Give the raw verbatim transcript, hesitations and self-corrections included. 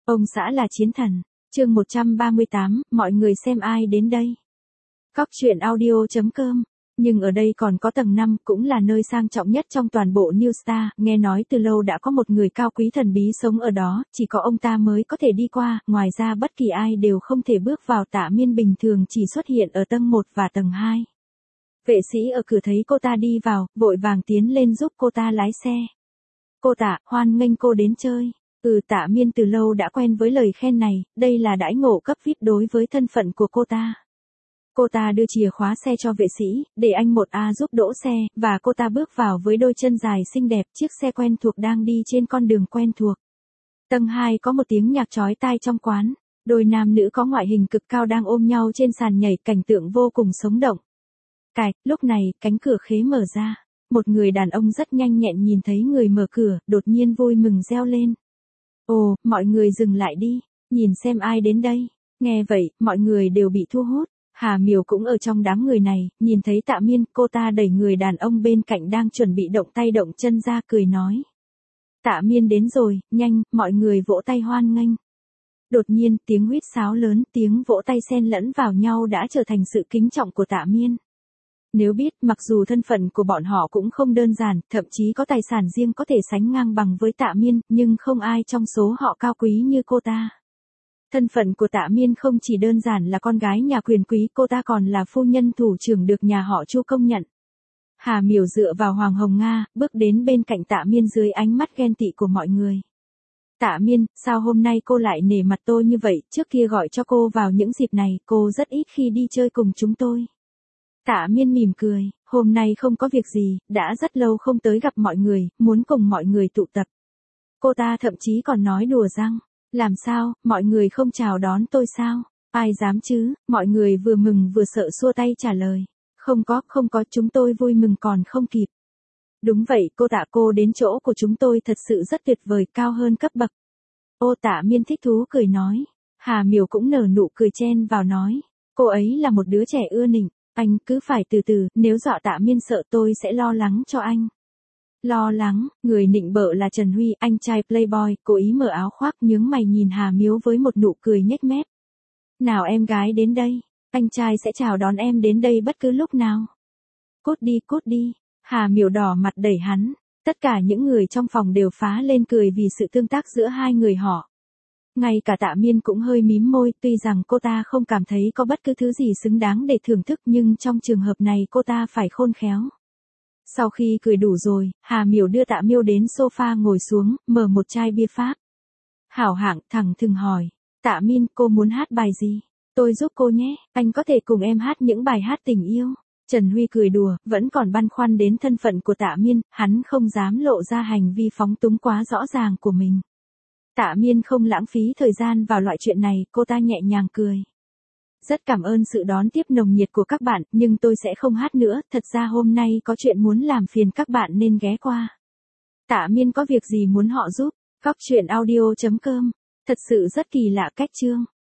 Ông xã là chiến thần. Chương một trăm ba mươi tám, mọi người xem ai đến đây. Cóc truyện audio chấm com. Nhưng ở đây còn có tầng năm, cũng là nơi sang trọng nhất trong toàn bộ New Star, nghe nói từ lâu đã có một người cao quý thần bí sống ở đó, chỉ có ông ta mới có thể đi qua, ngoài ra bất kỳ ai đều không thể bước vào. Tạ Miên bình thường chỉ xuất hiện ở tầng một và tầng hai. Vệ sĩ ở cửa thấy cô ta đi vào, vội vàng tiến lên giúp cô ta lái xe. Cô Tạ, hoan nghênh cô đến chơi. Ừ, Tạ Miên từ lâu đã quen với lời khen này, đây là đãi ngộ cấp vi ai pi đối với thân phận của cô ta. Cô ta đưa chìa khóa xe cho vệ sĩ, để anh một A giúp đỗ xe, và cô ta bước vào với đôi chân dài xinh đẹp, chiếc xe quen thuộc đang đi trên con đường quen thuộc. Tầng hai có một tiếng nhạc chói tai trong quán, đôi nam nữ có ngoại hình cực cao đang ôm nhau trên sàn nhảy, cảnh tượng vô cùng sống động. Cạch, lúc này, cánh cửa khế mở ra, một người đàn ông rất nhanh nhẹn nhìn thấy người mở cửa, đột nhiên vui mừng reo lên. Ồ, mọi người dừng lại đi, nhìn xem ai đến đây. Nghe vậy, mọi người đều bị thu hút. Hà Miểu cũng ở trong đám người này, nhìn thấy Tạ Miên, cô ta đẩy người đàn ông bên cạnh đang chuẩn bị động tay động chân ra, cười nói. Tạ Miên đến rồi, nhanh, mọi người vỗ tay hoan nghênh. Đột nhiên, tiếng huýt sáo lớn, tiếng vỗ tay xen lẫn vào nhau đã trở thành sự kính trọng của Tạ Miên. Nếu biết, mặc dù thân phận của bọn họ cũng không đơn giản, thậm chí có tài sản riêng có thể sánh ngang bằng với Tạ Miên, nhưng không ai trong số họ cao quý như cô ta. Thân phận của Tạ Miên không chỉ đơn giản là con gái nhà quyền quý, cô ta còn là phu nhân thủ trưởng được nhà họ Chu công nhận. Hà Miểu dựa vào Hoàng Hồng Nga, bước đến bên cạnh Tạ Miên dưới ánh mắt ghen tị của mọi người. Tạ Miên, sao hôm nay cô lại nể mặt tôi như vậy, trước kia gọi cho cô vào những dịp này, cô rất ít khi đi chơi cùng chúng tôi. Tạ Miên mỉm cười, hôm nay không có việc gì, đã rất lâu không tới gặp mọi người, muốn cùng mọi người tụ tập. Cô ta thậm chí còn nói đùa rằng, làm sao, mọi người không chào đón tôi sao? Ai dám chứ, mọi người vừa mừng vừa sợ xua tay trả lời. Không có, không có, chúng tôi vui mừng còn không kịp. Đúng vậy, cô Tạ, cô đến chỗ của chúng tôi thật sự rất tuyệt vời, cao hơn cấp bậc. Ô, Tạ Miên thích thú cười nói. Hà Miểu cũng nở nụ cười chen vào nói. Cô ấy là một đứa trẻ ưa nịnh. Anh cứ phải từ từ, nếu dọa Tạ Miên sợ tôi sẽ lo lắng cho anh. Lo lắng, người nịnh bợ là Trần Huy, anh trai playboy, cố ý mở áo khoác nhướng mày nhìn Hà Miếu với một nụ cười nhếch mép. Nào em gái đến đây, anh trai sẽ chào đón em đến đây bất cứ lúc nào. Cút đi, cút đi, Hà Miểu đỏ mặt đẩy hắn, tất cả những người trong phòng đều phá lên cười vì sự tương tác giữa hai người họ. Ngay cả Tạ Miên cũng hơi mím môi, tuy rằng cô ta không cảm thấy có bất cứ thứ gì xứng đáng để thưởng thức, nhưng trong trường hợp này cô ta phải khôn khéo. Sau khi cười đủ rồi, Hà Miểu đưa Tạ Miêu đến sofa ngồi xuống, mở một chai bia Pháp. Hảo hạng, thẳng thừng hỏi, Tạ Miên, cô muốn hát bài gì? Tôi giúp cô nhé, anh có thể cùng em hát những bài hát tình yêu. Trần Huy cười đùa, vẫn còn băn khoăn đến thân phận của Tạ Miên, hắn không dám lộ ra hành vi phóng túng quá rõ ràng của mình. Tạ Miên không lãng phí thời gian vào loại chuyện này, cô ta nhẹ nhàng cười. Rất cảm ơn sự đón tiếp nồng nhiệt của các bạn, nhưng tôi sẽ không hát nữa, thật ra hôm nay có chuyện muốn làm phiền các bạn nên ghé qua. Tạ Miên có việc gì muốn họ giúp? Cóc truyện audio chấm com. Thật sự rất kỳ lạ cách chương.